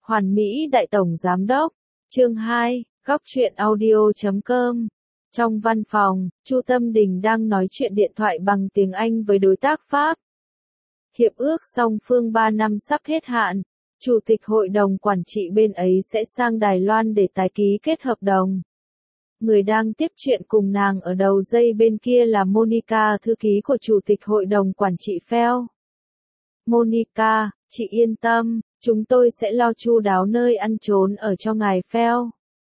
Hoàn Mỹ Đại Tổng Giám Đốc. Chương 2, Góc truyện audio.com. Trong văn phòng, Chu Tâm Đình đang nói chuyện điện thoại bằng tiếng Anh với đối tác Pháp. Hiệp ước song phương 3 năm sắp hết hạn. Chủ tịch hội đồng quản trị bên ấy sẽ sang Đài Loan để tái ký kết hợp đồng. Người đang tiếp chuyện cùng nàng ở đầu dây bên kia là Monica, thư ký của Chủ tịch hội đồng quản trị Pheo. Monica, chị yên tâm, chúng tôi sẽ lo chu đáo nơi ăn trốn ở cho ngài Pheo.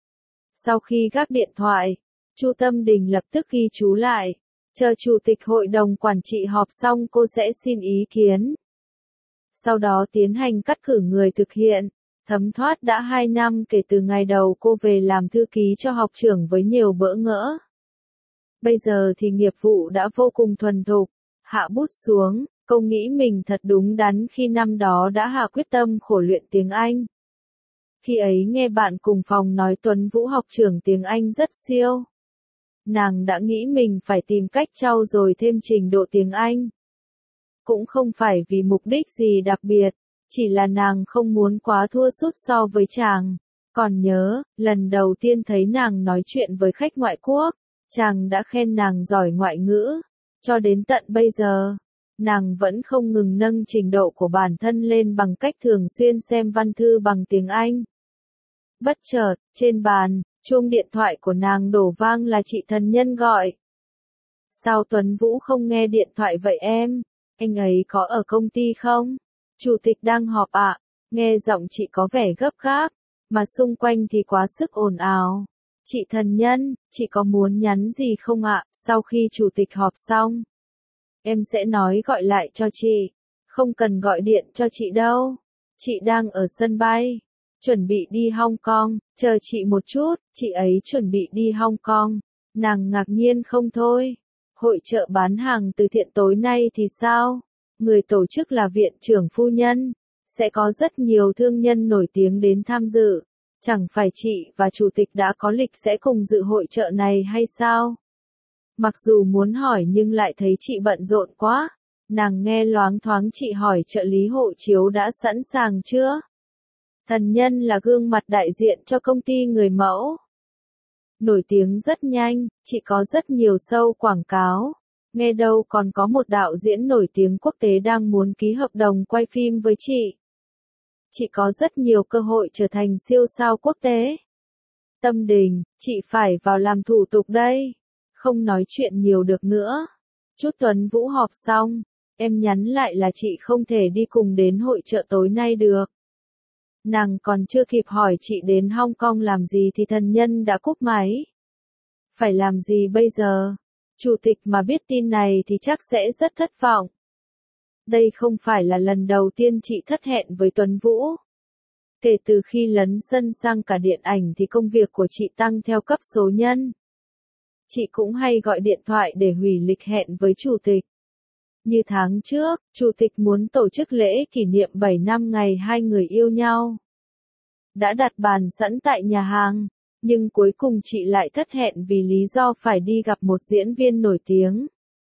Sau khi gác điện thoại, Chu Tâm Đình lập tức ghi chú lại. Chờ Chủ tịch hội đồng quản trị họp xong cô sẽ xin ý kiến. Sau đó tiến hành cắt cử người thực hiện. Thấm thoát đã 2 năm kể từ ngày đầu cô về làm thư ký cho học trưởng với nhiều bỡ ngỡ. Bây giờ thì nghiệp vụ đã vô cùng thuần thục. Hạ bút xuống, cô nghĩ mình thật đúng đắn khi năm đó đã hạ quyết tâm khổ luyện tiếng Anh. Khi ấy nghe bạn cùng phòng nói Tuấn Vũ học trưởng tiếng Anh rất siêu. Nàng đã nghĩ mình phải tìm cách trau dồi thêm trình độ tiếng Anh. Cũng không phải vì mục đích gì đặc biệt, chỉ là nàng không muốn quá thua sút so với chàng. Còn nhớ, lần đầu tiên thấy nàng nói chuyện với khách ngoại quốc, chàng đã khen nàng giỏi ngoại ngữ. Cho đến tận bây giờ, nàng vẫn không ngừng nâng trình độ của bản thân lên bằng cách thường xuyên xem văn thư bằng tiếng Anh. Bất chợt, trên bàn, chuông điện thoại của nàng đổ vang là chị Thần Nhân gọi. Sao Tuấn Vũ không nghe điện thoại vậy em? Anh ấy có ở công ty không? Chủ tịch đang họp ạ. Nghe giọng chị có vẻ gấp gáp, mà xung quanh thì quá sức ồn ào. Chị Thần Nhân, chị có muốn nhắn gì không ạ? Sau khi chủ tịch họp xong, em sẽ nói gọi lại cho chị. Không cần gọi điện cho chị đâu. Chị đang ở sân bay, chuẩn bị đi Hong Kong, chờ chị một chút, chị ấy chuẩn bị đi Hong Kong. Nàng ngạc nhiên không thôi. Hội chợ bán hàng từ thiện tối nay thì sao? Người tổ chức là viện trưởng phu nhân. Sẽ có rất nhiều thương nhân nổi tiếng đến tham dự. Chẳng phải chị và chủ tịch đã có lịch sẽ cùng dự hội chợ này hay sao? Mặc dù muốn hỏi nhưng lại thấy chị bận rộn quá. Nàng nghe loáng thoáng chị hỏi trợ lý hộ chiếu đã sẵn sàng chưa? Thần Nhân là gương mặt đại diện cho công ty người mẫu. Nổi tiếng rất nhanh, chị có rất nhiều show quảng cáo. Nghe đâu còn có một đạo diễn nổi tiếng quốc tế đang muốn ký hợp đồng quay phim với chị. Chị có rất nhiều cơ hội trở thành siêu sao quốc tế. Tâm Đình, chị phải vào làm thủ tục đây. Không nói chuyện nhiều được nữa. Chút Tuấn Vũ họp xong, em nhắn lại là chị không thể đi cùng đến hội chợ tối nay được. Nàng còn chưa kịp hỏi chị đến Hong Kong làm gì thì Thần Nhân đã cúp máy. Phải làm gì bây giờ? Chủ tịch mà biết tin này thì chắc sẽ rất thất vọng. Đây không phải là lần đầu tiên chị thất hẹn với Tuấn Vũ. Kể từ khi lấn sân sang cả điện ảnh thì công việc của chị tăng theo cấp số nhân. Chị cũng hay gọi điện thoại để hủy lịch hẹn với chủ tịch. Như tháng trước, chủ tịch muốn tổ chức lễ kỷ niệm 7 năm ngày hai người yêu nhau. Đã đặt bàn sẵn tại nhà hàng, nhưng cuối cùng chị lại thất hẹn vì lý do phải đi gặp một diễn viên nổi tiếng.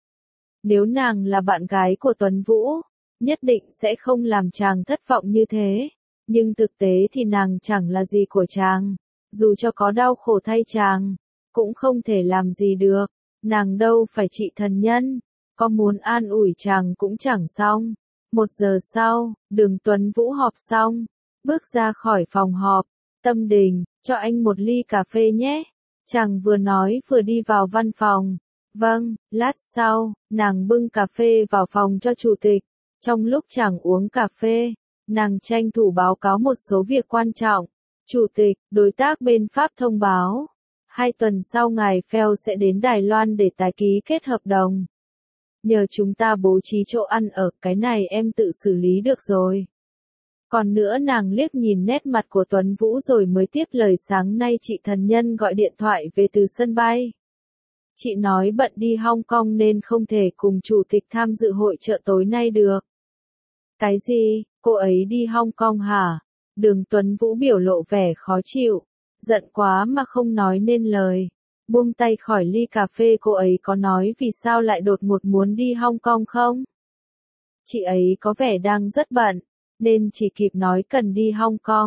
Nếu nàng là bạn gái của Tuấn Vũ, nhất định sẽ không làm chàng thất vọng như thế. Nhưng thực tế thì nàng chẳng là gì của chàng. Dù cho có đau khổ thay chàng, cũng không thể làm gì được. Nàng đâu phải chị Thần Nhân. Có muốn an ủi chàng cũng chẳng xong. 1 giờ sau, Đường Tuấn Vũ họp xong. Bước ra khỏi phòng họp. Tâm Đình, cho anh một ly cà phê nhé. Chàng vừa nói vừa đi vào văn phòng. Vâng, lát sau, nàng bưng cà phê vào phòng cho chủ tịch. Trong lúc chàng uống cà phê, nàng tranh thủ báo cáo một số việc quan trọng. Chủ tịch, đối tác bên Pháp thông báo. 2 tuần sau ngài Pheo sẽ đến Đài Loan để tái ký kết hợp đồng. Nhờ chúng ta bố trí chỗ ăn ở, cái này em tự xử lý được rồi. Còn nữa nàng liếc nhìn nét mặt của Tuấn Vũ rồi mới tiếp lời sáng nay chị Thần Nhân gọi điện thoại về từ sân bay. Chị nói bận đi Hong Kong nên không thể cùng chủ tịch tham dự hội chợ tối nay được. Cái gì, cô ấy đi Hong Kong hả? Đường Tuấn Vũ biểu lộ vẻ khó chịu, giận quá mà không nói nên lời. Buông tay khỏi ly cà phê, cô ấy có nói vì sao lại đột ngột muốn đi Hong Kong không? Chị ấy có vẻ đang rất bận, nên chỉ kịp nói cần đi Hong Kong.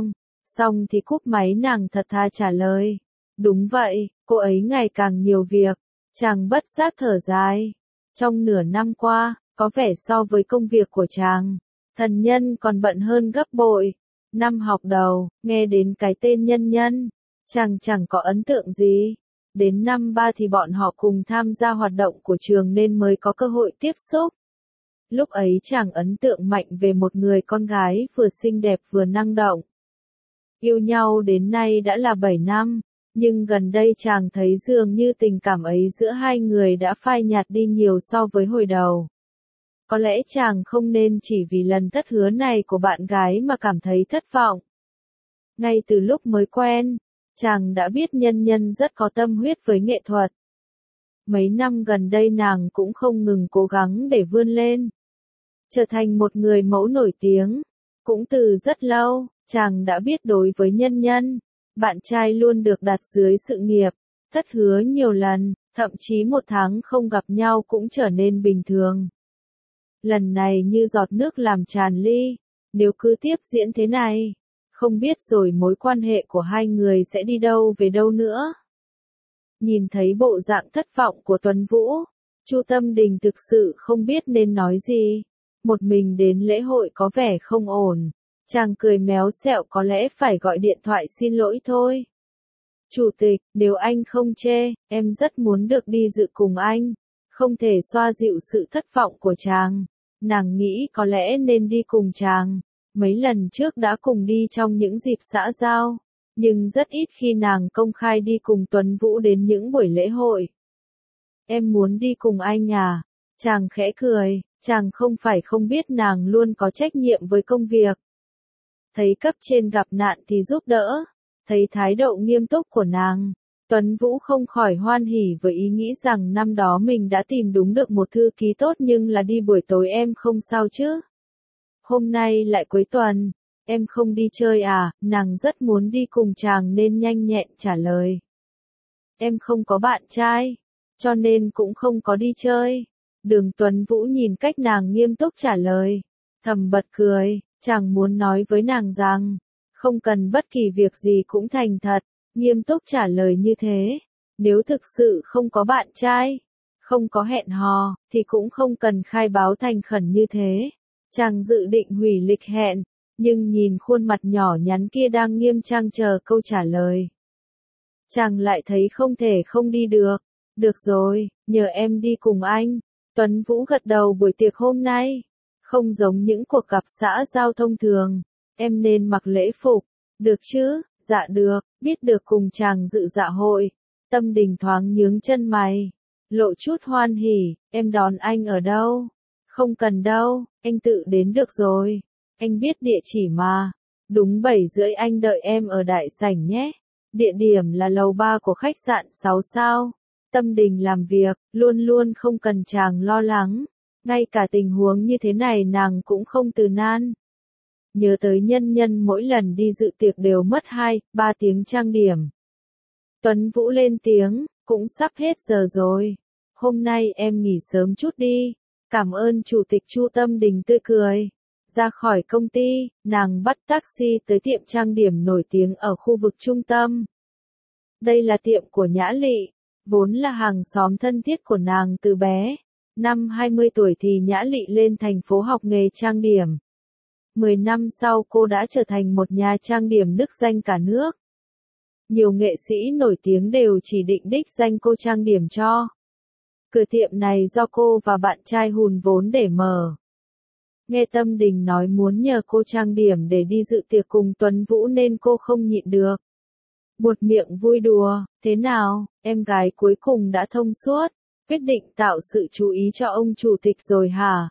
Xong thì cúp máy nàng thật thà trả lời. Đúng vậy, cô ấy ngày càng nhiều việc. Chàng bất giác thở dài. Trong nửa năm qua, có vẻ so với công việc của chàng, thần nhân còn bận hơn gấp bội. Năm học đầu, nghe đến cái tên nhân nhân, chàng chẳng có ấn tượng gì. Đến năm 3 thì bọn họ cùng tham gia hoạt động của trường nên mới có cơ hội tiếp xúc. Lúc ấy chàng ấn tượng mạnh về một người con gái vừa xinh đẹp vừa năng động. Yêu nhau đến nay đã là 7 năm, nhưng gần đây chàng thấy dường như tình cảm ấy giữa hai người đã phai nhạt đi nhiều so với hồi đầu. Có lẽ chàng không nên chỉ vì lần thất hứa này của bạn gái mà cảm thấy thất vọng. Ngay từ lúc mới quen, chàng đã biết nhân nhân rất có tâm huyết với nghệ thuật. Mấy năm gần đây nàng cũng không ngừng cố gắng để vươn lên, trở thành một người mẫu nổi tiếng. Cũng từ rất lâu, chàng đã biết đối với nhân nhân, bạn trai luôn được đặt dưới sự nghiệp, thất hứa nhiều lần, thậm chí một tháng không gặp nhau cũng trở nên bình thường. Lần này như giọt nước làm tràn ly, nếu cứ tiếp diễn thế này, không biết rồi mối quan hệ của hai người sẽ đi đâu về đâu nữa. Nhìn thấy bộ dạng thất vọng của Tuấn Vũ, Chu Tâm Đình thực sự không biết nên nói gì. Một mình đến lễ hội có vẻ không ổn. Chàng cười méo xẹo có lẽ phải gọi điện thoại xin lỗi thôi. Chủ tịch, nếu anh không chê, em rất muốn được đi dự cùng anh. Không thể xoa dịu sự thất vọng của chàng. Nàng nghĩ có lẽ nên đi cùng chàng. Mấy lần trước đã cùng đi trong những dịp xã giao. Nhưng rất ít khi nàng công khai đi cùng Tuấn Vũ đến những buổi lễ hội. Em muốn đi cùng anh à? Chàng khẽ cười, chàng không phải không biết nàng luôn có trách nhiệm với công việc. Thấy cấp trên gặp nạn thì giúp đỡ, thấy thái độ nghiêm túc của nàng, Tuấn Vũ không khỏi hoan hỉ với ý nghĩ rằng năm đó mình đã tìm đúng được một thư ký tốt nhưng là đi buổi tối em không sao chứ. Hôm nay lại cuối tuần, em không đi chơi à, nàng rất muốn đi cùng chàng nên nhanh nhẹn trả lời. Em không có bạn trai, cho nên cũng không có đi chơi. Đường Tuấn Vũ nhìn cách nàng nghiêm túc trả lời, thầm bật cười, chàng muốn nói với nàng rằng, không cần bất kỳ việc gì cũng thành thật, nghiêm túc trả lời như thế. Nếu thực sự không có bạn trai, không có hẹn hò, thì cũng không cần khai báo thành khẩn như thế. Chàng dự định hủy lịch hẹn, nhưng nhìn khuôn mặt nhỏ nhắn kia đang nghiêm trang chờ câu trả lời. Chàng lại thấy không thể không đi được. Được rồi, nhờ em đi cùng anh. Tuấn Vũ gật đầu. Buổi tiệc hôm nay không giống những cuộc gặp xã giao thông thường, em nên mặc lễ phục, được chứ? Dạ được. Biết được cùng chàng dự dạ hội, Tâm Đình thoáng nhướng chân mày, lộ chút hoan hỉ. Em đón anh ở đâu? Không cần đâu, anh tự đến được rồi. Anh biết địa chỉ mà. Đúng 7:30 anh đợi em ở đại sảnh nhé. Địa điểm là lầu 3 của khách sạn 6 sao. Tâm Đình làm việc, luôn luôn không cần chàng lo lắng. Ngay cả tình huống như thế này nàng cũng không từ nan. Nhớ tới nhân nhân mỗi lần đi dự tiệc đều mất 2-3 tiếng trang điểm. Tuấn Vũ lên tiếng, cũng sắp hết giờ rồi. Hôm nay em nghỉ sớm chút đi. Cảm ơn Chủ tịch. Chu Tâm Đình tươi cười. Ra khỏi công ty, nàng bắt taxi tới tiệm trang điểm nổi tiếng ở khu vực trung tâm. Đây là tiệm của Nhã Lị, vốn là hàng xóm thân thiết của nàng từ bé. Năm 20 tuổi thì Nhã Lị lên thành phố học nghề trang điểm. 10 năm sau cô đã trở thành một nhà trang điểm nức danh cả nước. Nhiều nghệ sĩ nổi tiếng đều chỉ định đích danh cô trang điểm cho. Cửa tiệm này do cô và bạn trai hùn vốn để mở. Nghe Tâm Đình nói muốn nhờ cô trang điểm để đi dự tiệc cùng Tuấn Vũ nên cô không nhịn được. Buột miệng vui đùa, thế nào, em gái cuối cùng đã thông suốt, quyết định tạo sự chú ý cho ông chủ tịch rồi hả?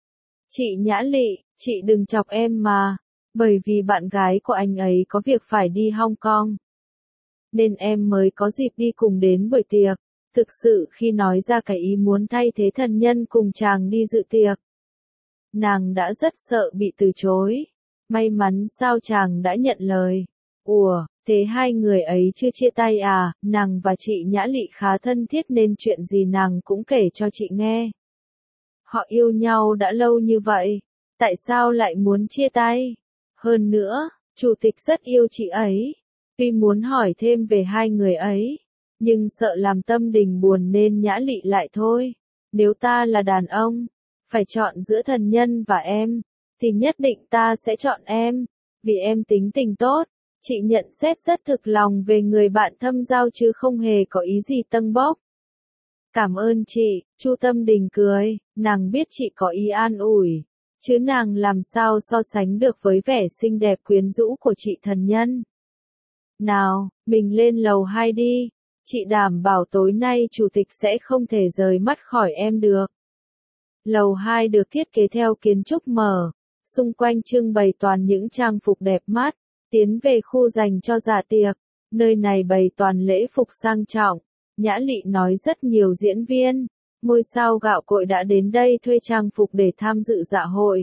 Chị Nhã Lị, chị đừng chọc em mà, bởi vì bạn gái của anh ấy có việc phải đi Hong Kong. Nên em mới có dịp đi cùng đến buổi tiệc. Thực sự khi nói ra cái ý muốn thay thế thần nhân cùng chàng đi dự tiệc, nàng đã rất sợ bị từ chối. May mắn sao chàng đã nhận lời. Ủa, thế hai người ấy chưa chia tay à? Nàng và chị Nhã Lị khá thân thiết nên chuyện gì nàng cũng kể cho chị nghe. Họ yêu nhau đã lâu như vậy, tại sao lại muốn chia tay? Hơn nữa, Chủ tịch rất yêu chị ấy. Tuy muốn hỏi thêm về hai người ấy, nhưng sợ làm Tâm Đình buồn nên Nhã Lị lại thôi. Nếu ta là đàn ông, phải chọn giữa thần nhân và em, thì nhất định ta sẽ chọn em, vì em tính tình tốt. Chị nhận xét rất thực lòng về người bạn thâm giao chứ không hề có ý gì tâng bốc. Cảm ơn chị, Chu Tâm Đình cười, nàng biết chị có ý an ủi, chứ nàng làm sao so sánh được với vẻ xinh đẹp quyến rũ của chị thần nhân. Nào, mình lên lầu 2 đi, chị đảm bảo tối nay chủ tịch sẽ không thể rời mắt khỏi em được. Lầu 2 được thiết kế theo kiến trúc mở, xung quanh trưng bày toàn những trang phục đẹp mắt, tiến về khu dành cho dạ tiệc, nơi này bày toàn lễ phục sang trọng. Nhã Lị nói rất nhiều diễn viên, ngôi sao gạo cội đã đến đây thuê trang phục để tham dự dạ hội.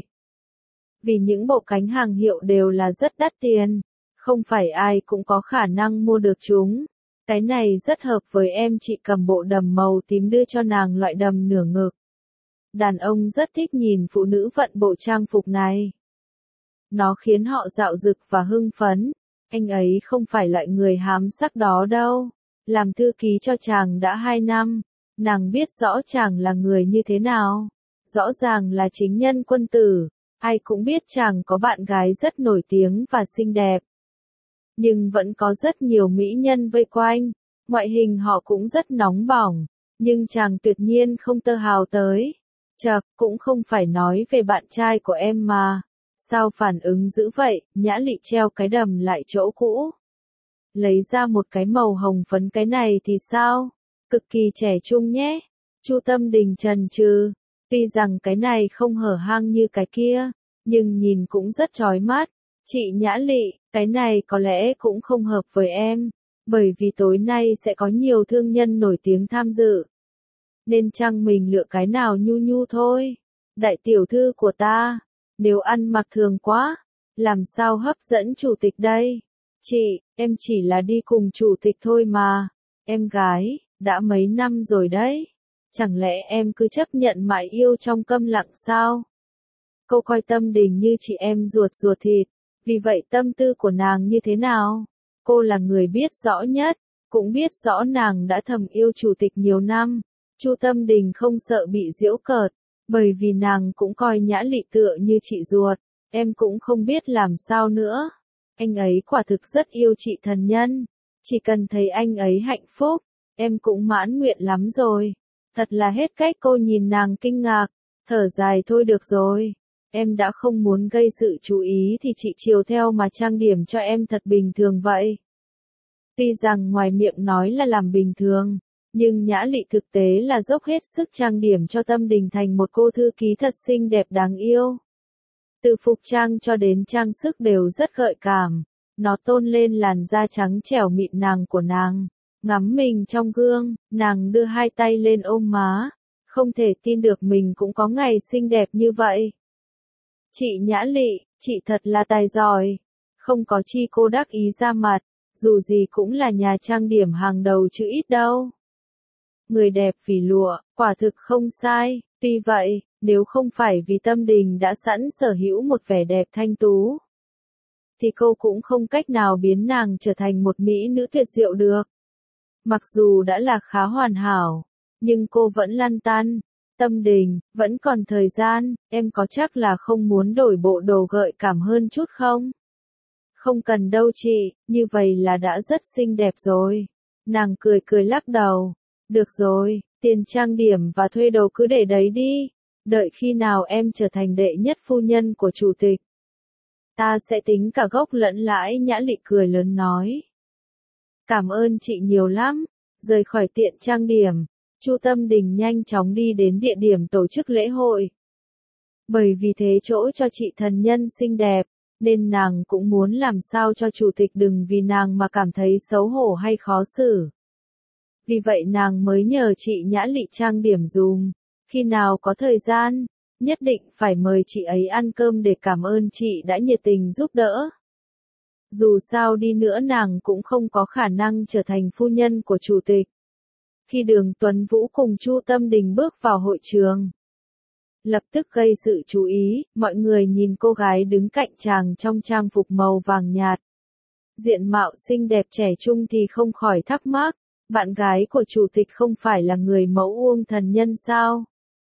Vì những bộ cánh hàng hiệu đều là rất đắt tiền, không phải ai cũng có khả năng mua được chúng. Cái này rất hợp với em, chị cầm bộ đầm màu tím đưa cho nàng loại đầm nửa ngực. Đàn ông rất thích nhìn phụ nữ vận bộ trang phục này. Nó khiến họ dạo dực và hưng phấn. Anh ấy không phải loại người hám sắc đó đâu. Làm thư ký cho chàng đã 2 năm, nàng biết rõ chàng là người như thế nào. Rõ ràng là chính nhân quân tử, ai cũng biết chàng có bạn gái rất nổi tiếng và xinh đẹp. Nhưng vẫn có rất nhiều mỹ nhân vây quanh, ngoại hình họ cũng rất nóng bỏng, nhưng chàng tuyệt nhiên không tơ hào tới. Chậc, cũng không phải nói về bạn trai của em mà. Sao phản ứng dữ vậy? Nhã Lị treo cái đầm lại chỗ cũ. Lấy ra một cái màu hồng phấn, cái này thì sao? Cực kỳ trẻ trung nhé. Chu Tâm Đình chần chừ. Tuy rằng cái này không hở hang như cái kia, nhưng nhìn cũng rất chói mắt. Chị Nhã Lị, cái này có lẽ cũng không hợp với em, bởi vì tối nay sẽ có nhiều thương nhân nổi tiếng tham dự. Nên chăng mình lựa cái nào nhu nhu thôi. Đại tiểu thư của ta, nếu ăn mặc thường quá, làm sao hấp dẫn chủ tịch đây? Chị, em chỉ là đi cùng chủ tịch thôi mà. Em gái, đã mấy năm rồi đấy. Chẳng lẽ em cứ chấp nhận mãi yêu trong câm lặng sao? Cô coi Tâm Đình như chị em ruột ruột thịt. Vì vậy tâm tư của nàng như thế nào? Cô là người biết rõ nhất, cũng biết rõ nàng đã thầm yêu chủ tịch nhiều năm. Chu Tâm Đình không sợ bị giễu cợt, bởi vì nàng cũng coi Nhã Lị tựa như chị ruột. Em cũng không biết làm sao nữa. Anh ấy quả thực rất yêu chị thần nhân. Chỉ cần thấy anh ấy hạnh phúc, em cũng mãn nguyện lắm rồi. Thật là hết cách. Cô nhìn nàng kinh ngạc, thở dài. Thôi được rồi. Em đã không muốn gây sự chú ý thì chị chiều theo mà trang điểm cho em thật bình thường vậy. Tuy rằng ngoài miệng nói là làm bình thường, nhưng Nhã Lị thực tế là dốc hết sức trang điểm cho Tâm Đình thành một cô thư ký thật xinh đẹp đáng yêu. Từ phục trang cho đến trang sức đều rất gợi cảm, nó tôn lên làn da trắng trẻo mịn nàng của nàng. Ngắm mình trong gương, nàng đưa hai tay lên ôm má, không thể tin được mình cũng có ngày xinh đẹp như vậy. Chị Nhã Lị, chị thật là tài giỏi. Không có chi cô đắc ý ra mặt, dù gì cũng là nhà trang điểm hàng đầu chứ ít đâu. Người đẹp vì lụa, quả thực không sai. Tuy vậy, nếu không phải vì Tâm Đình đã sẵn sở hữu một vẻ đẹp thanh tú, thì cô cũng không cách nào biến nàng trở thành một mỹ nữ tuyệt diệu được. Mặc dù đã là khá hoàn hảo, nhưng cô vẫn lăn tăn. Tâm Đình, vẫn còn thời gian, em có chắc là không muốn đổi bộ đồ gợi cảm hơn chút không? Không cần đâu chị, như vậy là đã rất xinh đẹp rồi. Nàng cười cười lắc đầu. Được rồi, tiền trang điểm và thuê đồ cứ để đấy đi. Đợi khi nào em trở thành đệ nhất phu nhân của chủ tịch, ta sẽ tính cả gốc lẫn lãi. Nhã Lị cười lớn nói. Cảm ơn chị nhiều lắm. Rời khỏi tiệm trang điểm, Chu Tâm Đình nhanh chóng đi đến địa điểm tổ chức lễ hội. Bởi vì thế chỗ cho chị thần nhân xinh đẹp, nên nàng cũng muốn làm sao cho chủ tịch đừng vì nàng mà cảm thấy xấu hổ hay khó xử. Vì vậy nàng mới nhờ chị Nhã Lị trang điểm dùm. Khi nào có thời gian, nhất định phải mời chị ấy ăn cơm để cảm ơn chị đã nhiệt tình giúp đỡ. Dù sao đi nữa nàng cũng không có khả năng trở thành phu nhân của chủ tịch. Khi Đường Tuấn Vũ cùng Chu Tâm Đình bước vào hội trường, lập tức gây sự chú ý, mọi người nhìn cô gái đứng cạnh chàng trong trang phục màu vàng nhạt. Diện mạo xinh đẹp trẻ trung thì không khỏi thắc mắc, bạn gái của chủ tịch không phải là người mẫu Uông Thần Nhân sao?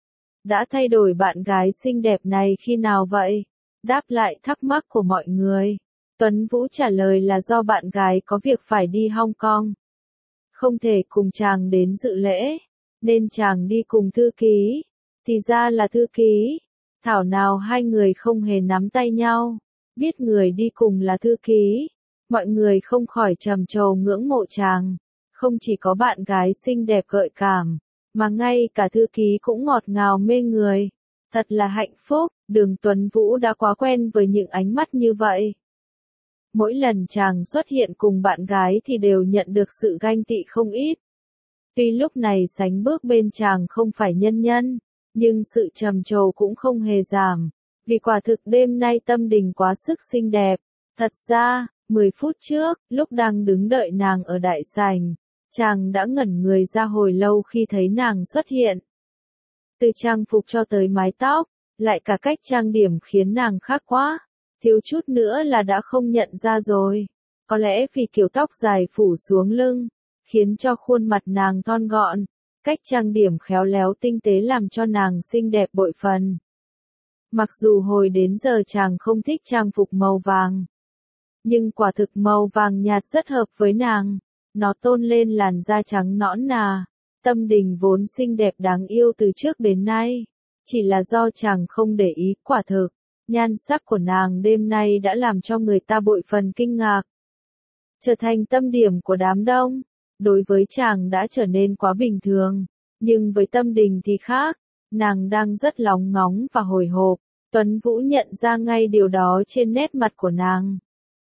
Đã thay đổi bạn gái xinh đẹp này khi nào vậy? Đáp lại thắc mắc của mọi người, Tuấn Vũ trả lời là do bạn gái có việc phải đi Hong Kong. Không thể cùng chàng đến dự lễ, nên chàng đi cùng thư ký. Thì ra là thư ký, thảo nào hai người không hề nắm tay nhau, biết người đi cùng là thư ký. Mọi người không khỏi trầm trồ ngưỡng mộ chàng, không chỉ có bạn gái xinh đẹp gợi cảm, mà ngay cả thư ký cũng ngọt ngào mê người. Thật là hạnh phúc, Đường Tuấn Vũ đã quá quen với những ánh mắt như vậy. Mỗi lần chàng xuất hiện cùng bạn gái thì đều nhận được sự ganh tị không ít. Tuy lúc này sánh bước bên chàng không phải nhân nhân, nhưng sự trầm trồ cũng không hề giảm, vì quả thực đêm nay Tâm Đình quá sức xinh đẹp. Thật ra, 10 phút trước, lúc đang đứng đợi nàng ở đại sảnh, chàng đã ngẩn người ra hồi lâu khi thấy nàng xuất hiện. Từ trang phục cho tới mái tóc, lại cả cách trang điểm khiến nàng khác quá, thiếu chút nữa là đã không nhận ra rồi. Có lẽ vì kiểu tóc dài phủ xuống lưng, khiến cho khuôn mặt nàng thon gọn, cách trang điểm khéo léo tinh tế làm cho nàng xinh đẹp bội phần. Mặc dù hồi đến giờ chàng không thích trang phục màu vàng, nhưng quả thực màu vàng nhạt rất hợp với nàng, nó tôn lên làn da trắng nõn nà. Tâm Đình vốn xinh đẹp đáng yêu từ trước đến nay, chỉ là do chàng không để ý. Quả thực, nhan sắc của nàng đêm nay đã làm cho người ta bội phần kinh ngạc, trở thành tâm điểm của đám đông. Đối với chàng đã trở nên quá bình thường, nhưng với Tâm Đình thì khác, nàng đang rất lóng ngóng và hồi hộp. Tuấn Vũ nhận ra ngay điều đó trên nét mặt của nàng.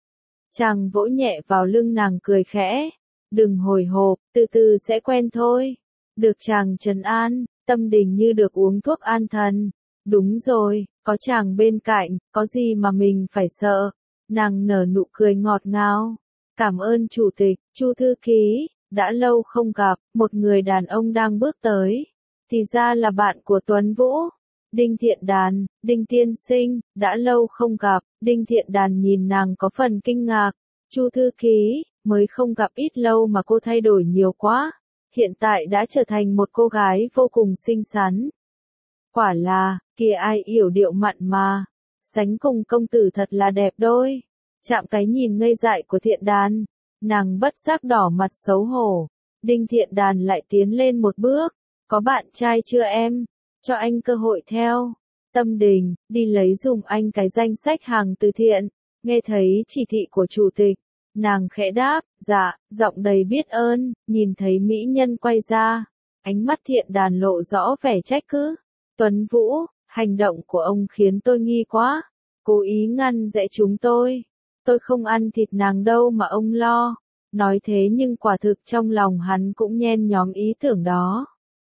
Chàng vỗ nhẹ vào lưng nàng cười khẽ, đừng hồi hộp, từ từ sẽ quen thôi. Được chàng trấn an, Tâm Đình như được uống thuốc an thần. Đúng rồi, có chàng bên cạnh, có gì mà mình phải sợ. Nàng nở nụ cười ngọt ngào. Cảm ơn chủ tịch, Chu thư ký, đã lâu không gặp. Một người đàn ông đang bước tới, thì ra là bạn của Tuấn Vũ. Đinh Thiện Đàn, Đinh tiên sinh, đã lâu không gặp. Đinh Thiện Đàn nhìn nàng có phần kinh ngạc. Chu thư ký, mới không gặp ít lâu mà cô thay đổi nhiều quá. Hiện tại đã trở thành một cô gái vô cùng xinh xắn. Quả là, kia ai yểu điệu mặn mà. Sánh cùng công tử thật là đẹp đôi. Chạm cái nhìn ngây dại của Thiện Đàn, nàng bất giác đỏ mặt xấu hổ. Đinh Thiện Đàn lại tiến lên một bước. Có bạn trai chưa em? Cho anh cơ hội theo. Tâm Đình, đi lấy dùm anh cái danh sách hàng từ thiện. Nghe thấy chỉ thị của chủ tịch, nàng khẽ đáp, dạ, giọng đầy biết ơn. Nhìn thấy mỹ nhân quay ra, ánh mắt Thiện Đàn lộ rõ vẻ trách cứ. Tuấn Vũ, hành động của ông khiến tôi nghi quá. Cố ý ngăn dạy chúng tôi. Tôi không ăn thịt nàng đâu mà ông lo. Nói thế nhưng quả thực trong lòng hắn cũng nhen nhóm ý tưởng đó.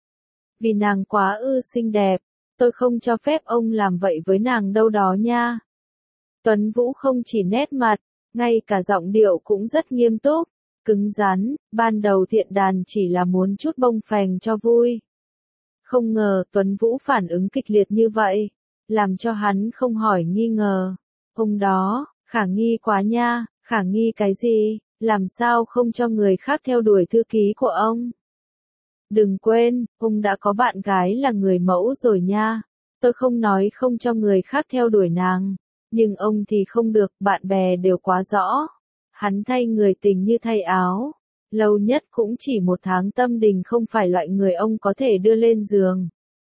Vì nàng quá xinh đẹp, tôi không cho phép ông làm vậy với nàng đâu đó nha. Tuấn Vũ không chỉ nét mặt, ngay cả giọng điệu cũng rất nghiêm túc, cứng rắn. Ban đầu Thiện Đàn chỉ là muốn chút bông phèn cho vui. Không ngờ Tuấn Vũ phản ứng kịch liệt như vậy, làm cho hắn không hỏi nghi ngờ. Ông đó, khả nghi quá nha. Khả nghi cái gì? Làm sao không cho người khác theo đuổi thư ký của ông? Đừng quên, ông đã có bạn gái là người mẫu rồi nha. Tôi không nói không cho người khác theo đuổi nàng, nhưng ông thì không được, bạn bè đều quá rõ. Hắn thay người tình như thay áo. Lâu nhất cũng chỉ 1 tháng. Tâm Đình không phải loại người ông có thể đưa lên giường.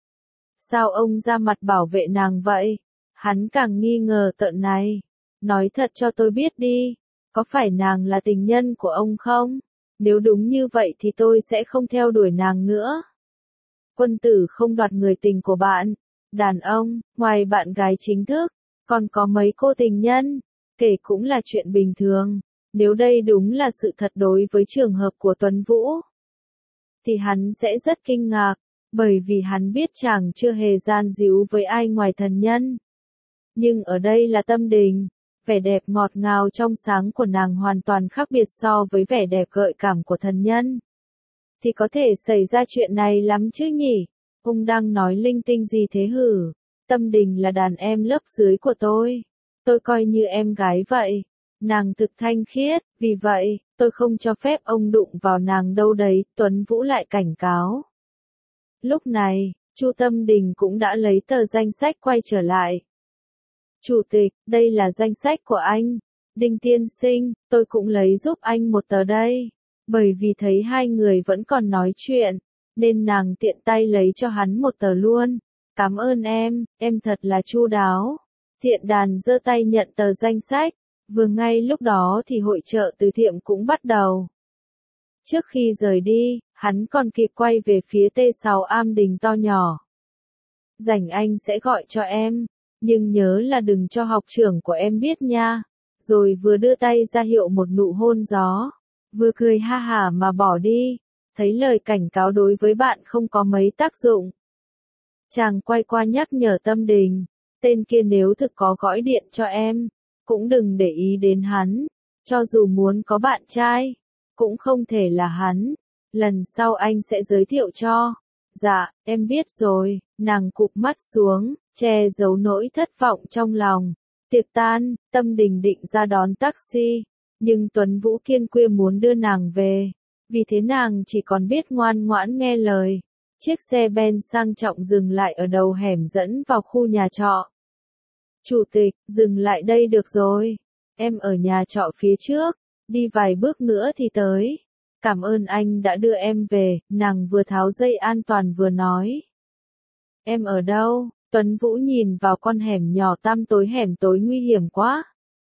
Sao ông ra mặt bảo vệ nàng vậy? Hắn càng nghi ngờ tợn này. Nói thật cho tôi biết đi, có phải nàng là tình nhân của ông không? Nếu đúng như vậy thì tôi sẽ không theo đuổi nàng nữa. Quân tử không đoạt người tình của bạn. Đàn ông, ngoài bạn gái chính thức, còn có mấy cô tình nhân, kể cũng là chuyện bình thường. Nếu đây đúng là sự thật đối với trường hợp của Tuấn Vũ, thì hắn sẽ rất kinh ngạc, bởi vì hắn biết chàng chưa hề gian díu với ai ngoài thần nhân. Nhưng ở đây là Tâm Đình, vẻ đẹp ngọt ngào trong sáng của nàng hoàn toàn khác biệt so với vẻ đẹp gợi cảm của thần nhân. Thì có thể xảy ra chuyện này lắm chứ nhỉ? Ông đang nói linh tinh gì thế hử? Tâm Đình là đàn em lớp dưới của tôi coi như em gái vậy. Nàng thực thanh khiết, vì vậy, tôi không cho phép ông đụng vào nàng đâu đấy, Tuấn Vũ lại cảnh cáo. Lúc này, Chu Tâm Đình cũng đã lấy tờ danh sách quay trở lại. Chủ tịch, đây là danh sách của anh. Đinh tiên sinh, tôi cũng lấy giúp anh một tờ đây. Bởi vì thấy hai người vẫn còn nói chuyện, nên nàng tiện tay lấy cho hắn một tờ luôn. Cảm ơn em thật là chu đáo. Thiện đàn giơ tay nhận tờ danh sách. Vừa ngay lúc đó thì hội chợ từ thiện cũng bắt đầu. Trước khi rời đi, hắn còn kịp quay về phía T6 Am Đình to nhỏ. Rảnh anh sẽ gọi cho em, nhưng nhớ là đừng cho học trưởng của em biết nha. Rồi vừa đưa tay ra hiệu một nụ hôn gió, vừa cười ha hả mà bỏ đi. Thấy lời cảnh cáo đối với bạn không có mấy tác dụng. Chàng quay qua nhắc nhở Tâm Đình, tên kia nếu thực có gõi điện cho em, cũng đừng để ý đến hắn, cho dù muốn có bạn trai, cũng không thể là hắn, lần sau anh sẽ giới thiệu cho. Dạ, em biết rồi, nàng cụp mắt xuống, che giấu nỗi thất vọng trong lòng. Tiệc tan, Tâm Đình định ra đón taxi, nhưng Tuấn Vũ kiên quyết muốn đưa nàng về, vì thế nàng chỉ còn biết ngoan ngoãn nghe lời. Chiếc xe Ben sang trọng dừng lại ở đầu hẻm dẫn vào khu nhà trọ. Chủ tịch, dừng lại đây được rồi. Em ở nhà trọ phía trước, đi vài bước nữa thì tới. Cảm ơn anh đã đưa em về, nàng vừa tháo dây an toàn vừa nói. Em ở đâu? Tuấn Vũ nhìn vào con hẻm nhỏ tăm tối, hẻm tối nguy hiểm quá.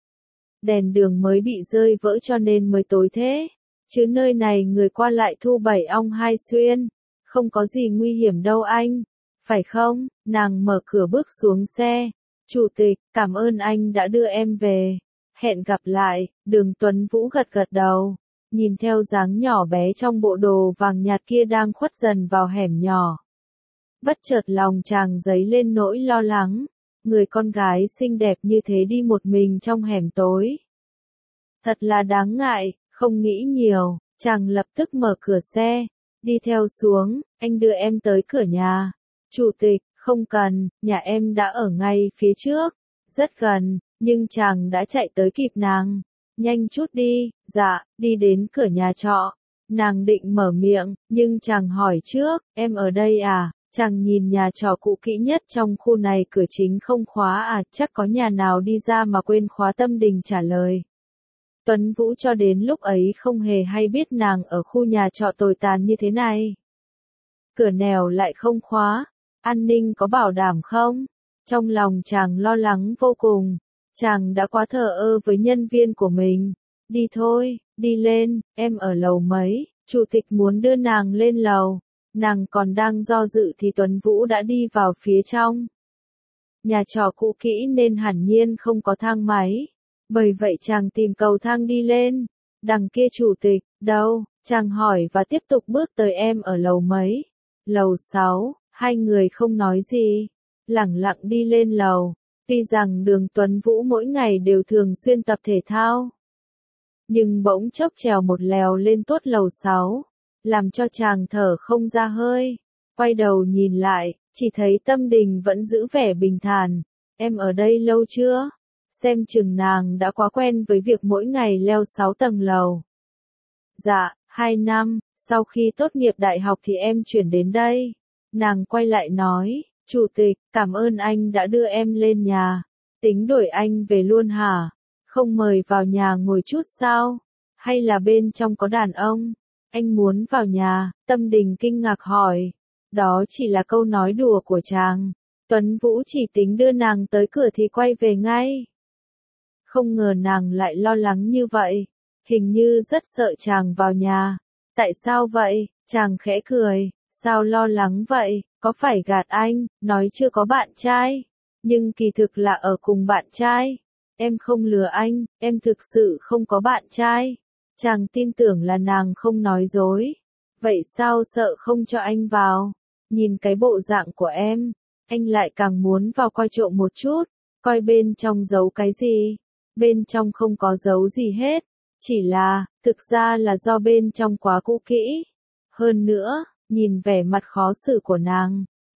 Đèn đường mới bị rơi vỡ cho nên mới tối thế. Chứ nơi này người qua lại thu bảy ong hai xuyên. Không có gì nguy hiểm đâu anh. Phải không? Nàng mở cửa bước xuống xe. Chủ tịch, cảm ơn anh đã đưa em về. Hẹn gặp lại. Đường Tuấn Vũ gật gật đầu. Nhìn theo dáng nhỏ bé trong bộ đồ vàng nhạt kia đang khuất dần vào hẻm nhỏ. Bất chợt lòng chàng dấy lên nỗi lo lắng. Người con gái xinh đẹp như thế đi một mình trong hẻm tối. Thật là đáng ngại, không nghĩ nhiều, chàng lập tức mở cửa xe. Đi theo xuống, anh đưa em tới cửa nhà. Chủ tịch, không cần, nhà em đã ở ngay phía trước. Rất gần, nhưng chàng đã chạy tới kịp nàng. Nhanh chút đi, dạ, đi đến cửa nhà trọ. Nàng định mở miệng, nhưng chàng hỏi trước, em ở đây à? Chàng nhìn nhà trọ cũ kỹ nhất trong khu này, cửa chính không khóa à, chắc có nhà nào đi ra mà quên khóa. Tâm Đình trả lời. Tuấn Vũ cho đến lúc ấy không hề hay biết nàng ở khu nhà trọ tồi tàn như thế này. Cửa nẻo lại không khóa, an ninh có bảo đảm không? Trong lòng chàng lo lắng vô cùng, chàng đã quá thờ ơ với nhân viên của mình. Đi thôi, đi lên, em ở lầu mấy? Chủ tịch muốn đưa nàng lên lầu. Nàng còn đang do dự thì Tuấn Vũ đã đi vào phía trong. Nhà trọ cũ kỹ nên hẳn nhiên không có thang máy. Bởi vậy chàng tìm cầu thang đi lên. Đằng kia chủ tịch, đâu? Chàng hỏi và tiếp tục bước tới. Em ở lầu mấy? Lầu 6, hai người không nói gì. Lẳng lặng đi lên lầu. Tuy rằng Đường Tuấn Vũ mỗi ngày đều thường xuyên tập thể thao. Nhưng bỗng chốc trèo một lèo lên tuốt lầu 6. Làm cho chàng thở không ra hơi. Quay đầu nhìn lại, chỉ thấy Tâm Đình vẫn giữ vẻ bình thản. Em ở đây lâu chưa? Xem chừng nàng đã quá quen với việc mỗi ngày leo 6 tầng lầu. Dạ, 2 năm, sau khi tốt nghiệp đại học thì em chuyển đến đây. Nàng quay lại nói, chủ tịch, cảm ơn anh đã đưa em lên nhà. Tính đổi anh về luôn hả? Không mời vào nhà ngồi chút sao? Hay là bên trong có đàn ông? Anh muốn vào nhà, Tâm Đình kinh ngạc hỏi. Đó chỉ là câu nói đùa của chàng. Tuấn Vũ chỉ tính đưa nàng tới cửa thì quay về ngay. Không ngờ nàng lại lo lắng như vậy. Hình như rất sợ chàng vào nhà. Tại sao vậy? Chàng khẽ cười. Sao lo lắng vậy? Có phải gạt anh, nói chưa có bạn trai? Nhưng kỳ thực là ở cùng bạn trai. Em không lừa anh, em thực sự không có bạn trai. Chàng tin tưởng là nàng không nói dối. Vậy sao sợ không cho anh vào? Nhìn cái bộ dạng của em, anh lại càng muốn vào coi trộm một chút. Coi bên trong giấu cái gì? Bên trong không có giấu gì hết. Chỉ là, thực ra là do bên trong quá cũ kỹ. Hơn nữa, nhìn vẻ mặt khó xử của nàng,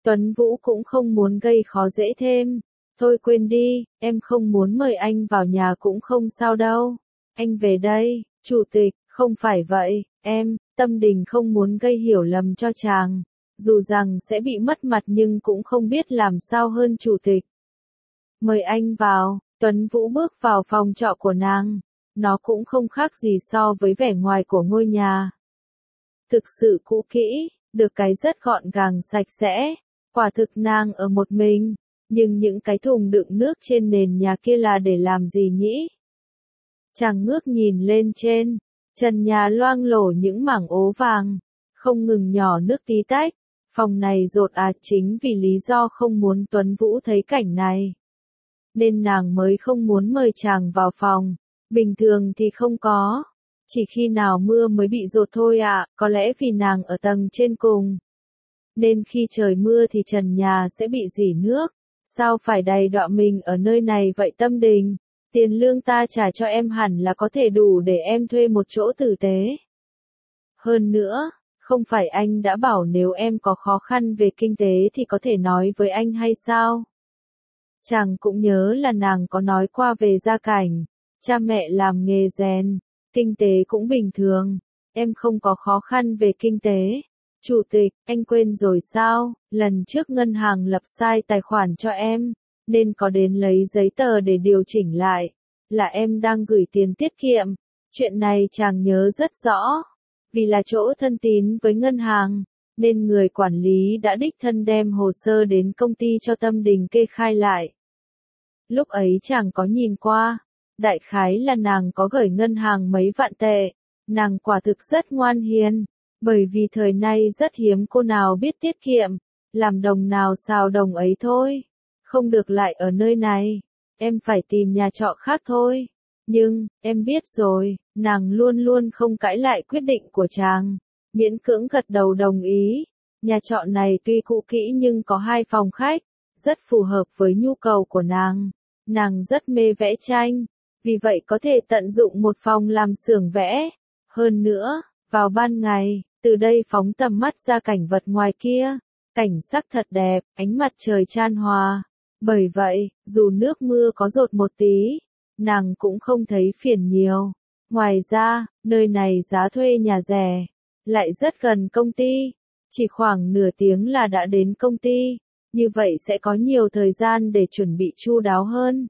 Tuấn Vũ cũng không muốn gây khó dễ thêm. Thôi quên đi, em không muốn mời anh vào nhà cũng không sao đâu. Anh về đây, chủ tịch, không phải vậy, Tâm Đình không muốn gây hiểu lầm cho chàng. Dù rằng sẽ bị mất mặt nhưng cũng không biết làm sao hơn chủ tịch. Mời anh vào, Tuấn Vũ bước vào phòng trọ của nàng. Nó cũng không khác gì so với vẻ ngoài của ngôi nhà. Thực sự cũ kỹ, được cái rất gọn gàng sạch sẽ. Quả thực nàng ở một mình, nhưng những cái thùng đựng nước trên nền nhà kia là để làm gì nhỉ? Chàng ngước nhìn lên trên, trần nhà loang lổ những mảng ố vàng, không ngừng nhỏ nước tí tách. Phòng này dột chính vì lý do không muốn Tuấn Vũ thấy cảnh này. Nên nàng mới không muốn mời chàng vào phòng, bình thường thì không có. Chỉ khi nào mưa mới bị dột thôi có lẽ vì nàng ở tầng trên cùng. Nên khi trời mưa thì trần nhà sẽ bị rỉ nước. Sao phải đầy đọa mình ở nơi này vậy Tâm Đình? Tiền lương ta trả cho em hẳn là có thể đủ để em thuê một chỗ tử tế. Hơn nữa, không phải anh đã bảo nếu em có khó khăn về kinh tế thì có thể nói với anh hay sao? Chàng cũng nhớ là nàng có nói qua về gia cảnh, cha mẹ làm nghề rèn, kinh tế cũng bình thường, em không có khó khăn về kinh tế. Chủ tịch, anh quên rồi sao, lần trước ngân hàng lập sai tài khoản cho em, nên có đến lấy giấy tờ để điều chỉnh lại, là em đang gửi tiền tiết kiệm. Chuyện này chàng nhớ rất rõ, vì là chỗ thân tín với ngân hàng, nên người quản lý đã đích thân đem hồ sơ đến công ty cho Tâm Đình kê khai lại. Lúc ấy chàng có nhìn qua, đại khái là nàng có gửi ngân hàng mấy vạn tệ, nàng quả thực rất ngoan hiền. Bởi vì thời nay rất hiếm cô nào biết tiết kiệm, làm đồng nào xào đồng ấy thôi. Không được lại ở nơi này, em phải tìm nhà trọ khác thôi. Nhưng, em biết rồi, nàng luôn luôn không cãi lại quyết định của chàng. Miễn cưỡng gật đầu đồng ý. Nhà trọ này tuy cũ kỹ nhưng có 2 phòng khách, rất phù hợp với nhu cầu của nàng. Nàng rất mê vẽ tranh, vì vậy có thể tận dụng một phòng làm xưởng vẽ. Hơn nữa, vào ban ngày, từ đây phóng tầm mắt ra cảnh vật ngoài kia, cảnh sắc thật đẹp, ánh mặt trời chan hòa. Bởi vậy, dù nước mưa có dột một tí, nàng cũng không thấy phiền nhiều. Ngoài ra, nơi này giá thuê nhà rẻ, lại rất gần công ty, chỉ khoảng nửa tiếng là đã đến công ty, như vậy sẽ có nhiều thời gian để chuẩn bị chu đáo hơn.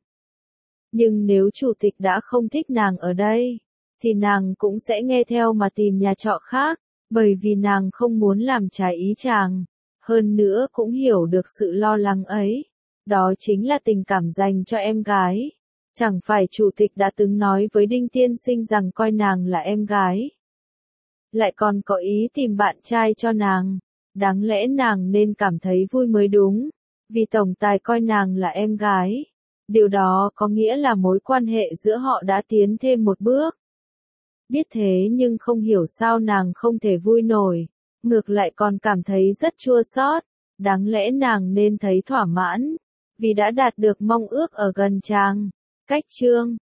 Nhưng nếu chủ tịch đã không thích nàng ở đây, thì nàng cũng sẽ nghe theo mà tìm nhà trọ khác, bởi vì nàng không muốn làm trái ý chàng. Hơn nữa cũng hiểu được sự lo lắng ấy. Đó chính là tình cảm dành cho em gái. Chẳng phải chủ tịch đã từng nói với Đinh Tiên Sinh rằng coi nàng là em gái. Lại còn có ý tìm bạn trai cho nàng. Đáng lẽ nàng nên cảm thấy vui mới đúng. Vì tổng tài coi nàng là em gái. Điều đó có nghĩa là mối quan hệ giữa họ đã tiến thêm một bước. Biết thế nhưng không hiểu sao nàng không thể vui nổi. Ngược lại còn cảm thấy rất chua xót. Đáng lẽ nàng nên thấy thỏa mãn. Vì đã đạt được mong ước ở gần chàng. Cách chương